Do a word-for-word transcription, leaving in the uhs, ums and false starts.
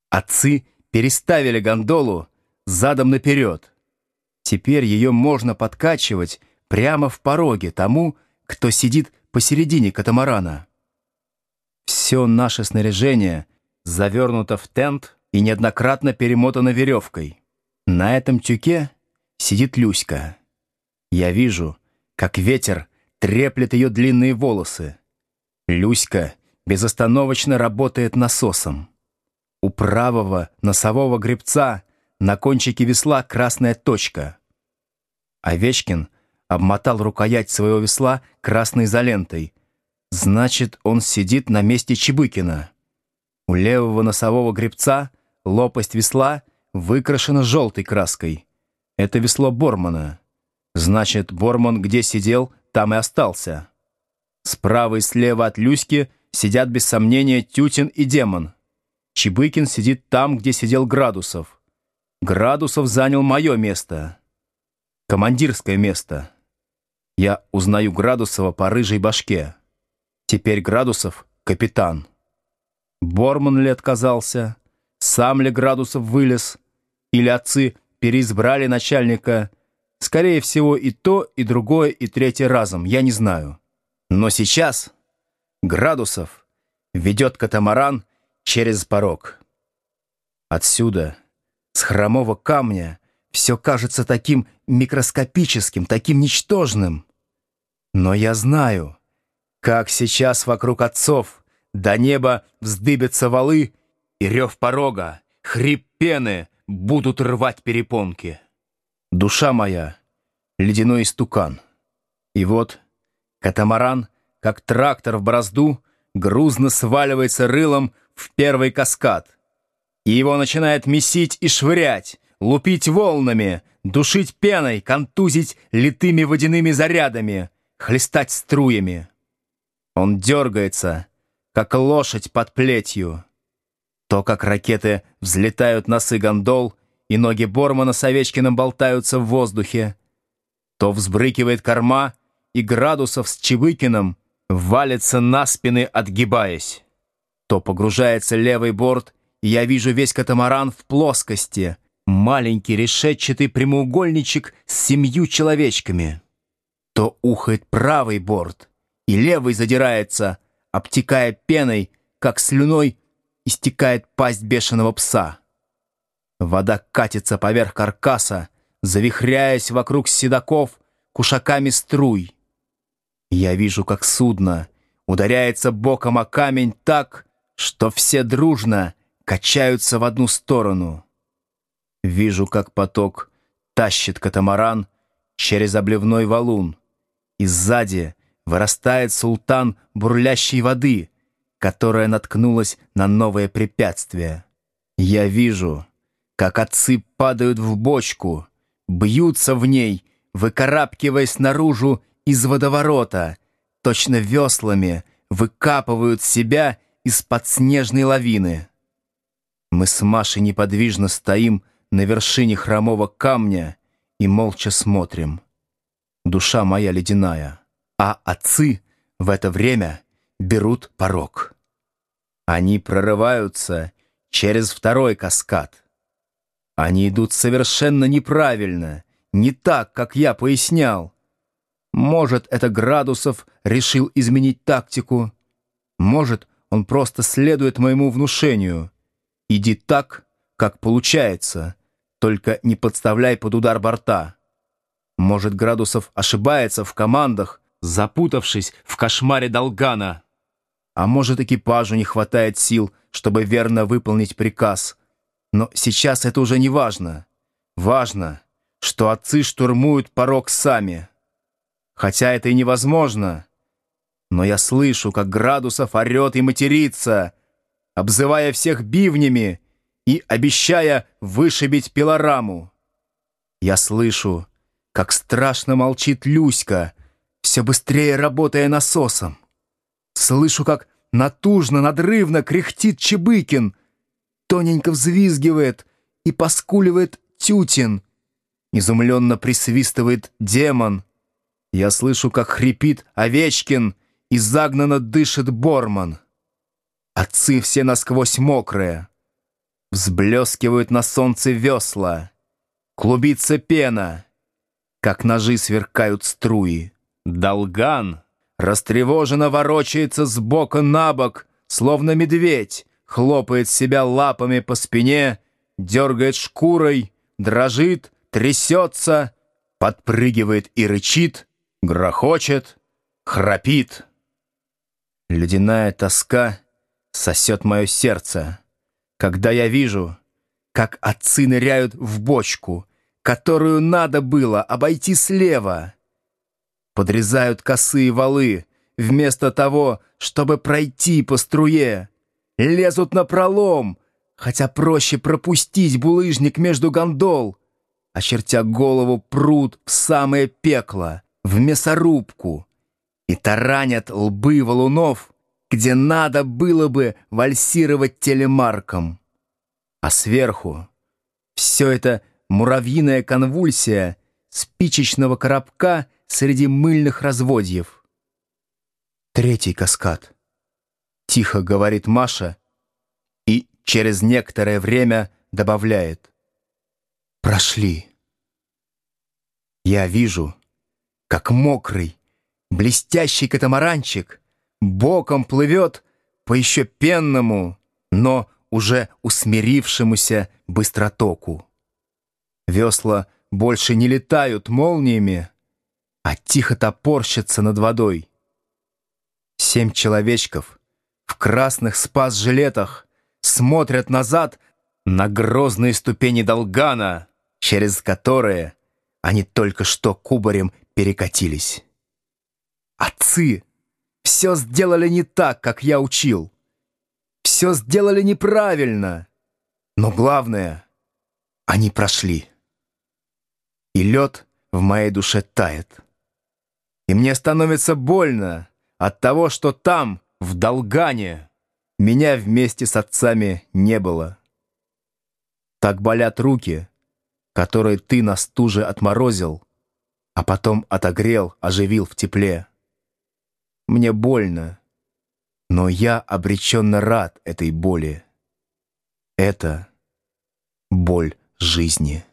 Отцы переставили гондолу задом наперед. Теперь ее можно подкачивать прямо в пороге тому, кто сидит посередине катамарана. Все наше снаряжение завернуто в тент и неоднократно перемотано веревкой. На этом тюке сидит Люська. Я вижу, как ветер треплет ее длинные волосы. Люська безостановочно работает насосом. У правого носового гребца на кончике весла красная точка. Овечкин обмотал рукоять своего весла красной изолентой. Значит, он сидит на месте Чебыкина. У левого носового гребца лопасть весла выкрашена желтой краской. Это весло Бормана. Значит, Борман где сидел, там и остался. Справа и слева от Люськи сидят без сомнения Тютин и Демон. Чебыкин сидит там, где сидел Градусов. Градусов занял мое место. Командирское место. Я узнаю Градусова по рыжей башке. Теперь Градусов — капитан. Борман ли отказался? Сам ли Градусов вылез? Или отцы переизбрали начальника? Скорее всего, и то, и другое, и третье разом, я не знаю. Но сейчас Градусов ведет катамаран через порог. Отсюда, с хромого камня, все кажется таким микроскопическим, таким ничтожным. Но я знаю, как сейчас вокруг отцов до неба вздыбятся валы, и рев порога, хрип пены будут рвать перепонки. Душа моя — ледяной истукан. И вот катамаран, как трактор в борозду, грузно сваливается рылом в первый каскад. И его начинает месить и швырять, лупить волнами, душить пеной, контузить литыми водяными зарядами, хлестать струями. Он дергается, как лошадь под плетью. То, как ракеты взлетают носы гондол, и ноги Бормана с Овечкиным болтаются в воздухе, то взбрыкивает корма, и Градусов с Чебыкиным валится на спины, отгибаясь. То погружается левый борт, и я вижу весь катамаран в плоскости, маленький решетчатый прямоугольничек с семью человечками. То ухает правый борт, и левый задирается, обтекая пеной, как слюной истекает пасть бешеного пса. Вода катится поверх каркаса, завихряясь вокруг седаков кушаками струй. Я вижу, как судно ударяется боком о камень так, что все дружно качаются в одну сторону. Вижу, как поток тащит катамаран через обливной валун, и сзади вырастает султан бурлящей воды, которая наткнулась на новое препятствие. Я вижу, как отцы падают в бочку, бьются в ней, выкарабкиваясь наружу из водоворота, точно веслами выкапывают себя из-под снежной лавины. Мы с Машей неподвижно стоим на вершине хромого камня и молча смотрим. Душа моя ледяная, а отцы в это время берут порог. Они прорываются через второй каскад. Они идут совершенно неправильно, не так, как я пояснял. Может, это Градусов решил изменить тактику. Может, он просто следует моему внушению. Иди так, как получается, только не подставляй под удар борта. Может, Градусов ошибается в командах, запутавшись в кошмаре Долгана. А может, экипажу не хватает сил, чтобы верно выполнить приказ. Но сейчас это уже не важно. Важно, что отцы штурмуют порог сами. Хотя это и невозможно. Но я слышу, как Градусов орет и матерится, обзывая всех бивнями и обещая вышибить пилораму. Я слышу, как страшно молчит Люська, все быстрее работая насосом. Слышу, как натужно, надрывно кряхтит Чебыкин, тоненько взвизгивает и поскуливает Тютин, изумленно присвистывает Демон. Я слышу, как хрипит Овечкин и загнанно дышит Борман. Отцы все насквозь мокрые. Взблескивают на солнце весла, клубится пена, как ножи сверкают струи. Долган растревоженно ворочается с бока на бок, словно медведь, хлопает себя лапами по спине, дергает шкурой, дрожит, трясется, подпрыгивает и рычит, грохочет, храпит. Ледяная тоска сосет мое сердце, когда я вижу, как отцы ныряют в бочку, которую надо было обойти слева. Подрезают косые валы, вместо того, чтобы пройти по струе. Лезут напролом, хотя проще пропустить булыжник между гондол. Очертя голову, прут в самое пекло, в мясорубку, и таранят лбы валунов, где надо было бы вальсировать телемарком. А сверху все это муравьиная конвульсия спичечного коробка среди мыльных разводьев. Третий каскад. Тихо говорит Маша и через некоторое время добавляет: прошли. Я вижу, как мокрый, блестящий катамаранчик боком плывет по еще пенному, но уже усмирившемуся быстротоку. Весла больше не летают молниями, а тихо топорщатся над водой. Семь человечков в красных спас-жилетах смотрят назад на грозные ступени Долгана, через которые они только что кубарем перекатились. Отцы все сделали не так, как я учил. Все сделали неправильно. Но главное, они прошли. И лед в моей душе тает. И мне становится больно от того, что там, в Долгане, меня вместе с отцами не было. Так болят руки, которые ты на стуже отморозил, а потом отогрел, оживил в тепле. Мне больно, но я обреченно рад этой боли. Это боль жизни.